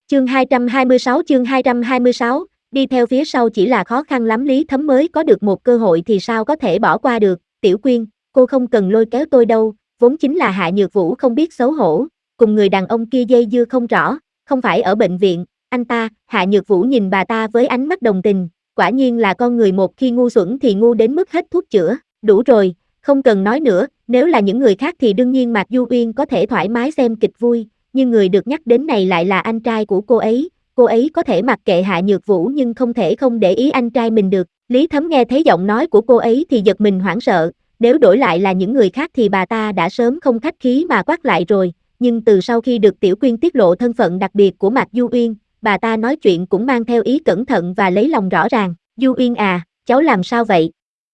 Chương 226, đi theo phía sau chỉ là khó khăn lắm Lý Thấm mới có được một cơ hội thì sao có thể bỏ qua được, Tiểu Quyên, cô không cần lôi kéo tôi đâu, vốn chính là Hạ Nhược Vũ không biết xấu hổ, cùng người đàn ông kia dây dưa không rõ, không phải ở bệnh viện, anh ta, Hạ Nhược Vũ nhìn bà ta với ánh mắt đồng tình, quả nhiên là con người một khi ngu xuẩn thì ngu đến mức hết thuốc chữa, đủ rồi, không cần nói nữa, nếu là những người khác thì đương nhiên Mạc Du Uyên có thể thoải mái xem kịch vui, nhưng người được nhắc đến này lại là anh trai của cô ấy có thể mặc kệ Hạ Nhược Vũ nhưng không thể không để ý anh trai mình được. Lý Thấm nghe thấy giọng nói của cô ấy thì giật mình hoảng sợ, nếu đổi lại là những người khác thì bà ta đã sớm không khách khí mà quát lại rồi, nhưng từ sau khi được Tiểu Quyên tiết lộ thân phận đặc biệt của Mạc Du Uyên, bà ta nói chuyện cũng mang theo ý cẩn thận và lấy lòng rõ ràng. Du Uyên à, cháu làm sao vậy?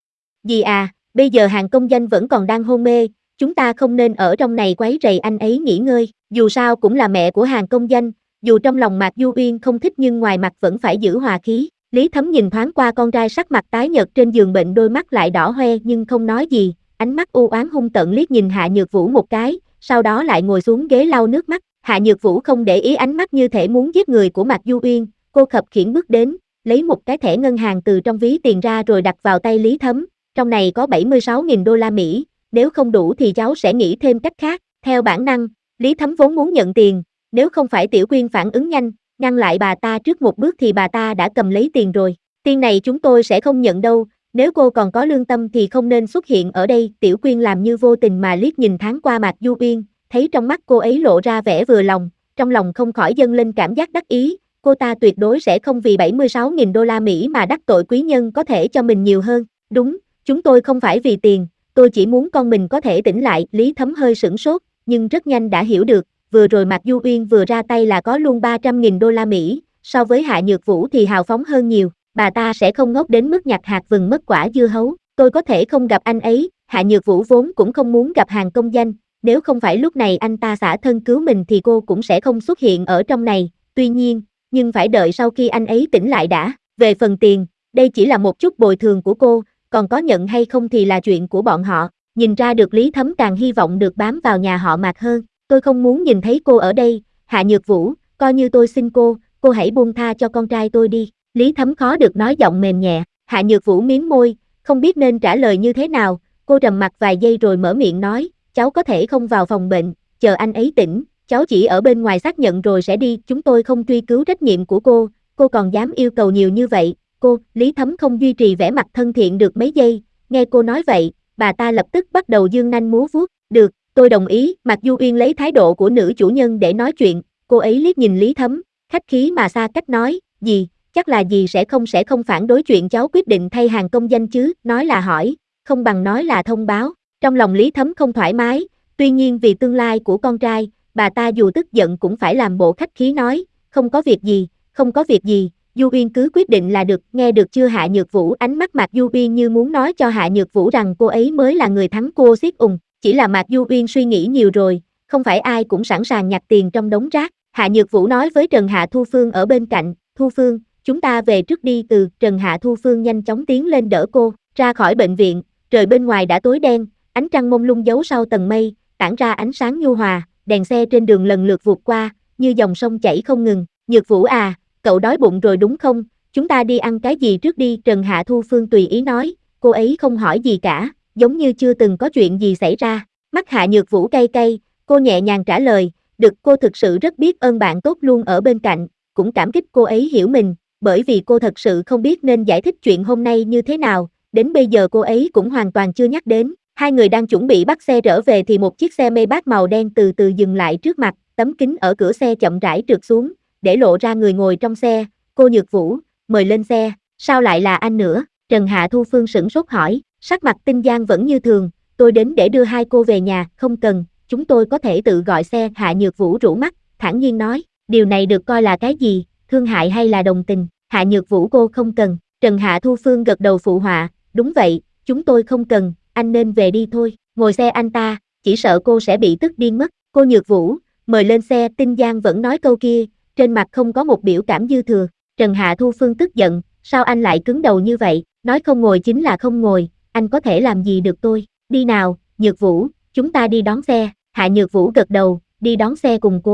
Dì à, bây giờ Hàn Công Danh vẫn còn đang hôn mê, chúng ta không nên ở trong này quấy rầy anh ấy nghỉ ngơi, dù sao cũng là mẹ của Hàn Công Danh, dù trong lòng Mạc Du Uyên không thích nhưng ngoài mặt vẫn phải giữ hòa khí. Lý Thấm nhìn thoáng qua con trai sắc mặt tái nhợt trên giường bệnh, đôi mắt lại đỏ hoe nhưng không nói gì, ánh mắt u oán hung tợn liếc nhìn Hạ Nhược Vũ một cái, sau đó lại ngồi xuống ghế lau nước mắt. Hạ Nhược Vũ không để ý ánh mắt như thể muốn giết người của Mạc Du Uyên, cô khập khiễng bước đến, lấy một cái thẻ ngân hàng từ trong ví tiền ra rồi đặt vào tay Lý Thấm, trong này có 76.000 đô la Mỹ, nếu không đủ thì cháu sẽ nghĩ thêm cách khác. Theo bản năng, Lý Thấm vốn muốn nhận tiền, nếu không phải Tiểu Quyên phản ứng nhanh, ngăn lại bà ta trước một bước thì bà ta đã cầm lấy tiền rồi. Tiền này chúng tôi sẽ không nhận đâu, nếu cô còn có lương tâm thì không nên xuất hiện ở đây. Tiểu Quyên làm như vô tình mà liếc nhìn thoáng qua Mạc Du Uyên, thấy trong mắt cô ấy lộ ra vẻ vừa lòng, trong lòng không khỏi dâng lên cảm giác đắc ý, cô ta tuyệt đối sẽ không vì 76.000 đô la Mỹ mà đắc tội quý nhân có thể cho mình nhiều hơn. Đúng, chúng tôi không phải vì tiền, tôi chỉ muốn con mình có thể tỉnh lại. Lý Thấm hơi sửng sốt, nhưng rất nhanh đã hiểu được, vừa rồi Mạc Du Uyên vừa ra tay là có luôn 300.000 đô la Mỹ, so với Hạ Nhược Vũ thì hào phóng hơn nhiều, bà ta sẽ không ngốc đến mức nhặt hạt vừng mất quả dưa hấu. Tôi có thể không gặp anh ấy, Hạ Nhược Vũ vốn cũng không muốn gặp Hàn Công Danh, nếu không phải lúc này anh ta xả thân cứu mình thì cô cũng sẽ không xuất hiện ở trong này, tuy nhiên, nhưng phải đợi sau khi anh ấy tỉnh lại đã. Về phần tiền, đây chỉ là một chút bồi thường của cô, còn có nhận hay không thì là chuyện của bọn họ. Nhìn ra được Lý Thấm càng hy vọng được bám vào nhà họ Mạc hơn. Tôi không muốn nhìn thấy cô ở đây, Hạ Nhược Vũ, coi như tôi xin cô hãy buông tha cho con trai tôi đi. Lý Thấm khó được nói giọng mềm nhẹ. Hạ Nhược Vũ mím môi, không biết nên trả lời như thế nào, cô trầm mặc vài giây rồi mở miệng nói, cháu có thể không vào phòng bệnh, chờ anh ấy tỉnh, cháu chỉ ở bên ngoài xác nhận rồi sẽ đi, chúng tôi không truy cứu trách nhiệm của cô còn dám yêu cầu nhiều như vậy, Lý Thấm không duy trì vẻ mặt thân thiện được mấy giây, nghe cô nói vậy, bà ta lập tức bắt đầu dương nanh múa vuốt, được, tôi đồng ý. Mạc Du Uyên lấy thái độ của nữ chủ nhân để nói chuyện, cô ấy liếc nhìn Lý Thấm, khách khí mà xa cách nói, gì, chắc là dì sẽ không phản đối chuyện cháu quyết định thay Hàn Công Danh chứ, nói là hỏi, không bằng nói là thông báo. Trong lòng Lý Thấm không thoải mái, tuy nhiên vì tương lai của con trai, bà ta dù tức giận cũng phải làm bộ khách khí nói, không có việc gì, Du Uyên cứ quyết định là được, nghe được chưa Hạ Nhược Vũ. Ánh mắt Mạc Du Uyên như muốn nói cho Hạ Nhược Vũ rằng cô ấy mới là người thắng cô xiết ùng, chỉ là Mạc Du Uyên suy nghĩ nhiều rồi, không phải ai cũng sẵn sàng nhặt tiền trong đống rác. Hạ Nhược Vũ nói với Trần Hạ Thu Phương ở bên cạnh, Thu Phương, chúng ta về trước đi. Trần Hạ Thu Phương nhanh chóng tiến lên đỡ cô, ra khỏi bệnh viện, trời bên ngoài đã tối đen, ánh trăng mông lung giấu sau tầng mây, tản ra ánh sáng nhu hòa, đèn xe trên đường lần lượt vụt qua, như dòng sông chảy không ngừng. Nhược Vũ à, cậu đói bụng rồi đúng không, chúng ta đi ăn cái gì trước đi, Trần Hạ Thu Phương tùy ý nói, cô ấy không hỏi gì cả, giống như chưa từng có chuyện gì xảy ra. Mắt Hạ Nhược Vũ cay cay, cô nhẹ nhàng trả lời, được, cô thực sự rất biết ơn bạn tốt luôn ở bên cạnh, cũng cảm kích cô ấy hiểu mình, bởi vì cô thật sự không biết nên giải thích chuyện hôm nay như thế nào, đến bây giờ cô ấy cũng hoàn toàn chưa nhắc đến. Hai người đang chuẩn bị bắt xe trở về thì một chiếc xe Maybach màu đen từ từ dừng lại trước mặt, tấm kính ở cửa xe chậm rãi trượt xuống, để lộ ra người ngồi trong xe, cô Nhược Vũ, mời lên xe, sao lại là anh nữa, Trần Hạ Thu Phương sửng sốt hỏi, sắc mặt Tinh Giang vẫn như thường, tôi đến để đưa hai cô về nhà, không cần, chúng tôi có thể tự gọi xe. Hạ Nhược Vũ rũ mắt, thản nhiên nói, điều này được coi là cái gì, thương hại hay là đồng tình? Hạ Nhược Vũ cô không cần, Trần Hạ Thu Phương gật đầu phụ họa, đúng vậy, chúng tôi không cần, anh nên về đi thôi, ngồi xe anh ta, chỉ sợ cô sẽ bị tức điên mất. Cô Nhược Vũ, mời lên xe. Tinh Giang vẫn nói câu kia, trên mặt không có một biểu cảm dư thừa. Trần Hạ Thu Phương tức giận, sao anh lại cứng đầu như vậy, nói không ngồi chính là không ngồi, anh có thể làm gì được tôi, đi nào, Nhược Vũ, chúng ta đi đón xe. Hạ Nhược Vũ gật đầu, đi đón xe cùng cô ấy.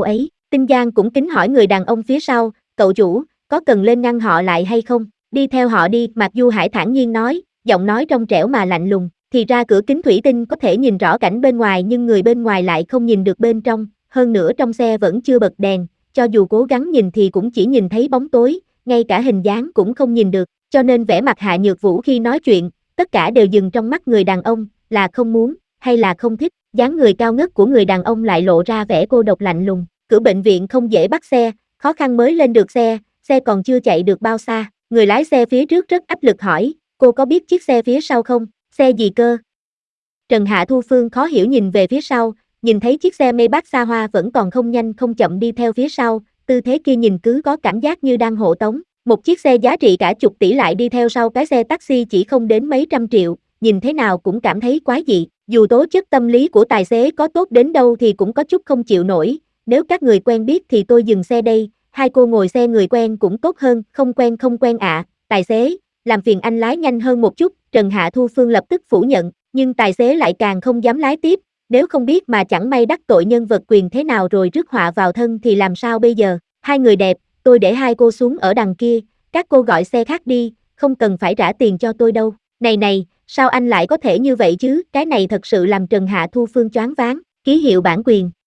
Tinh Giang cũng kính hỏi người đàn ông phía sau, cậu chủ, có cần lên ngăn họ lại hay không? Đi theo họ đi, Mạc Du Hải thản nhiên nói, giọng nói trong trẻo mà lạnh lùng. Thì ra cửa kính thủy tinh có thể nhìn rõ cảnh bên ngoài nhưng người bên ngoài lại không nhìn được bên trong, hơn nữa trong xe vẫn chưa bật đèn, cho dù cố gắng nhìn thì cũng chỉ nhìn thấy bóng tối, ngay cả hình dáng cũng không nhìn được, cho nên vẻ mặt Hạ Nhược Vũ khi nói chuyện, tất cả đều dừng trong mắt người đàn ông, là không muốn, hay là không thích, dáng người cao ngất của người đàn ông lại lộ ra vẻ cô độc lạnh lùng, cửa bệnh viện không dễ bắt xe, khó khăn mới lên được xe còn chưa chạy được bao xa, người lái xe phía trước rất áp lực hỏi, cô có biết chiếc xe phía sau không, xe gì cơ? Trần Hạ Thu Phương khó hiểu nhìn về phía sau, nhìn thấy chiếc xe Maybach xa hoa vẫn còn không nhanh không chậm đi theo phía sau, tư thế kia nhìn cứ có cảm giác như đang hộ tống. Một chiếc xe giá trị cả chục tỷ lại đi theo sau cái xe taxi chỉ không đến mấy trăm triệu, nhìn thế nào cũng cảm thấy quái dị. Dù tố chất tâm lý của tài xế có tốt đến đâu thì cũng có chút không chịu nổi, nếu các người quen biết thì tôi dừng xe đây, hai cô ngồi xe người quen cũng tốt hơn, không quen ạ, tài xế, làm phiền anh lái nhanh hơn một chút, Trần Hạ Thu Phương lập tức phủ nhận, nhưng tài xế lại càng không dám lái tiếp, nếu không biết mà chẳng may đắc tội nhân vật quyền thế nào rồi rước họa vào thân thì làm sao bây giờ, hai người đẹp, tôi để hai cô xuống ở đằng kia, các cô gọi xe khác đi, không cần phải trả tiền cho tôi đâu, này, sao anh lại có thể như vậy chứ, cái này thật sự làm Trần Hạ Thu Phương choáng váng, ký hiệu bản quyền.